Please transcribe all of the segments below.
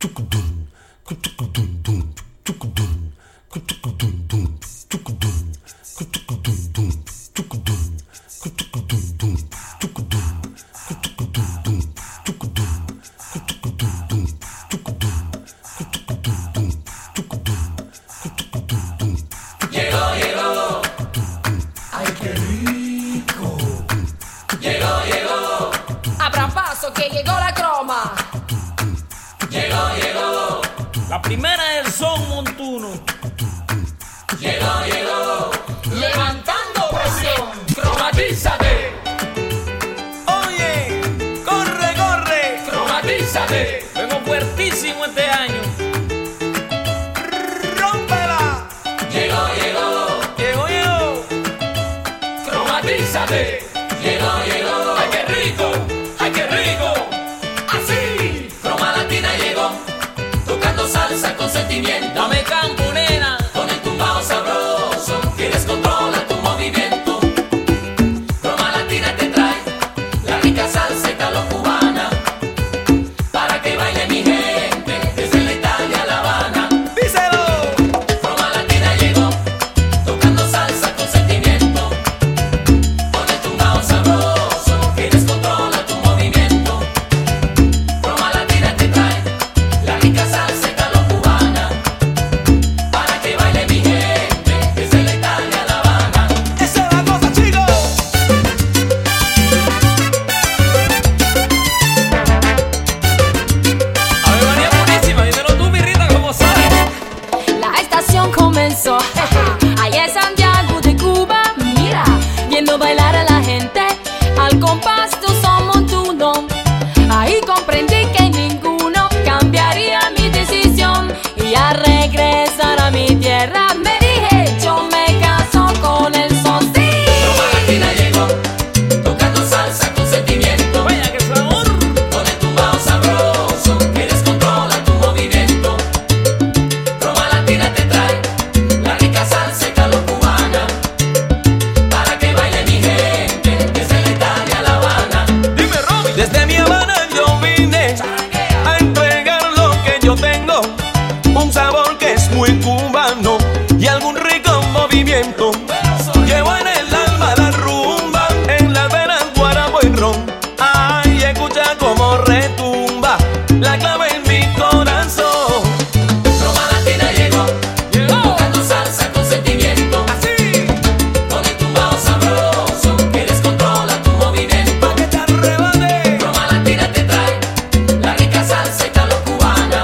La primera del son montuno. Llegó, levantando presión, cromatízate. Oye, corre, cromatízate. Vengo fuertísimo este año. Rómpela. Llegó, cromatízate. Llegó, ay qué rico, así. Croma Latina llegó, tocando salsa con sentimiento. Dame campo, nena. Con el tumbao sabroso, que descontrola tu movimiento. Croma Latina te trae la rica salsa italo-cubana, para que baile mi gente, desde la Italia a La Habana. ¡Díselo! Croma Latina llegó, tocando salsa con sentimiento. Con el tumbao sabroso, que descontrola tu movimiento. Croma Latina te trae la rica salsa italo-cubana, para que baile mi gente, desde la Italia a La Habana. ¡Esa es la cosa, chicos! Ave María Purísima, dímelo tú, mi Rita, ¿cómo sabes? La estación comenzó. Allá en Santiago de Cuba, mira, viendo bailar a la gente al compás de un son montuno. Ahí comprendí que ninguno cambiaría mi decisión, y al regresar a mi tierra me dije, yo me caso con el son. Sí. Croma Latina llegó, tocando salsa con sentimiento. Vaya que sabor. Con el tumbao sabroso, que descontrola tu movimiento. Croma Latina te trae la rica salsa italo-cubana, para que baile mi gente, desde la Italia a La Habana. Dime, Romy. Desde Mi Habana yo vine a entregar lo que yo tengo, un sabor que es muy cubano y algún rico movimiento. Llevo en el alma la rumba, en las venas guarapo y ron. Ay, escucha como retumba la clave en mi corazón. Croma Latina llegó, tocando salsa con sentimiento. Así, Con el tumbao sabroso, que descontrola tu movimiento. pa' que te arrebate. Croma Latina te trae la rica salsa italo-cubana,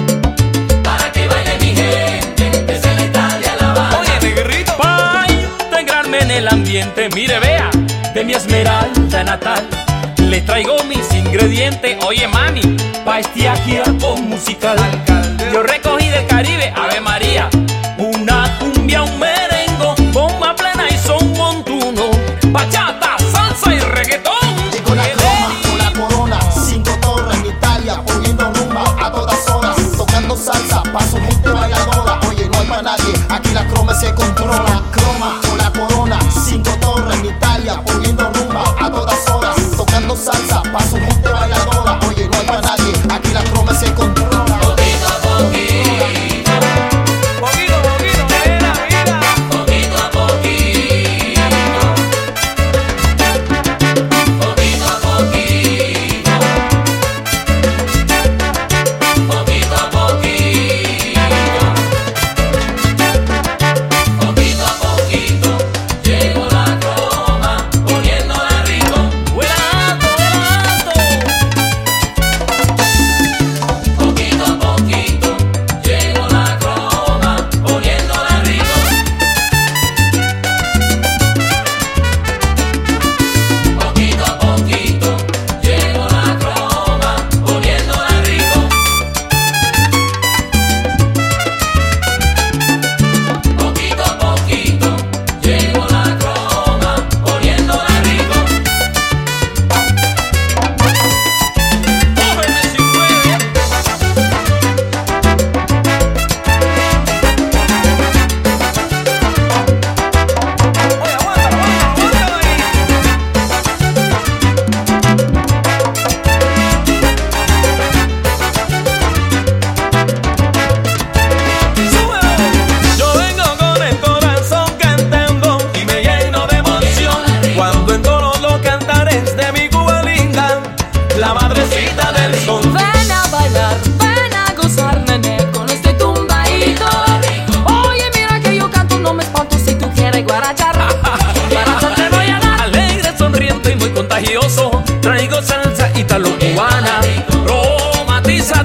para que baile mi gente, desde la Italia a La Habana. Oye, negrito, Pa' integrarme en el ambiente, mire, vea, de mi Esmeralda natal, le traigo mis ingredientes. Oye, mami, pa' este ajiaco musical, yo recogí del Caribe, Ave María, una cumbia, un merengo, bomba plena y son montuno, bachata, salsa y reggaetón. Llegó la croma con la corona, 5 torres en Italia, poniendo rumba a todas horas, tocando salsa pa' su gente bailadora. Oye, no hay pa' nadie, aquí la croma se controla. Croma con la corona, 5 torres en Italia, poniendo rumba a todas horas, tocando salsa pa' su gente bailadora. Oye, no hay pa' nadie, aquí la croma se controla. Poquito a poquito,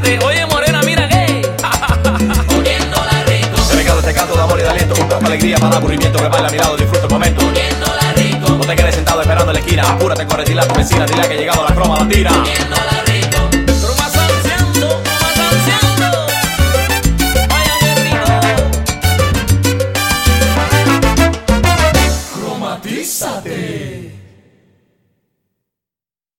Párate, oye morena, mira que Poniéndola rico, Te regalo este canto de amor y de aliento, un poco de alegría para aburrimiento, que baila a mi lado, disfruta el momento. poniéndola rico, No te quedes sentado esperando en la esquina, apúrate, corre, dile a tu vecina, dile que ha llegado la croma latina.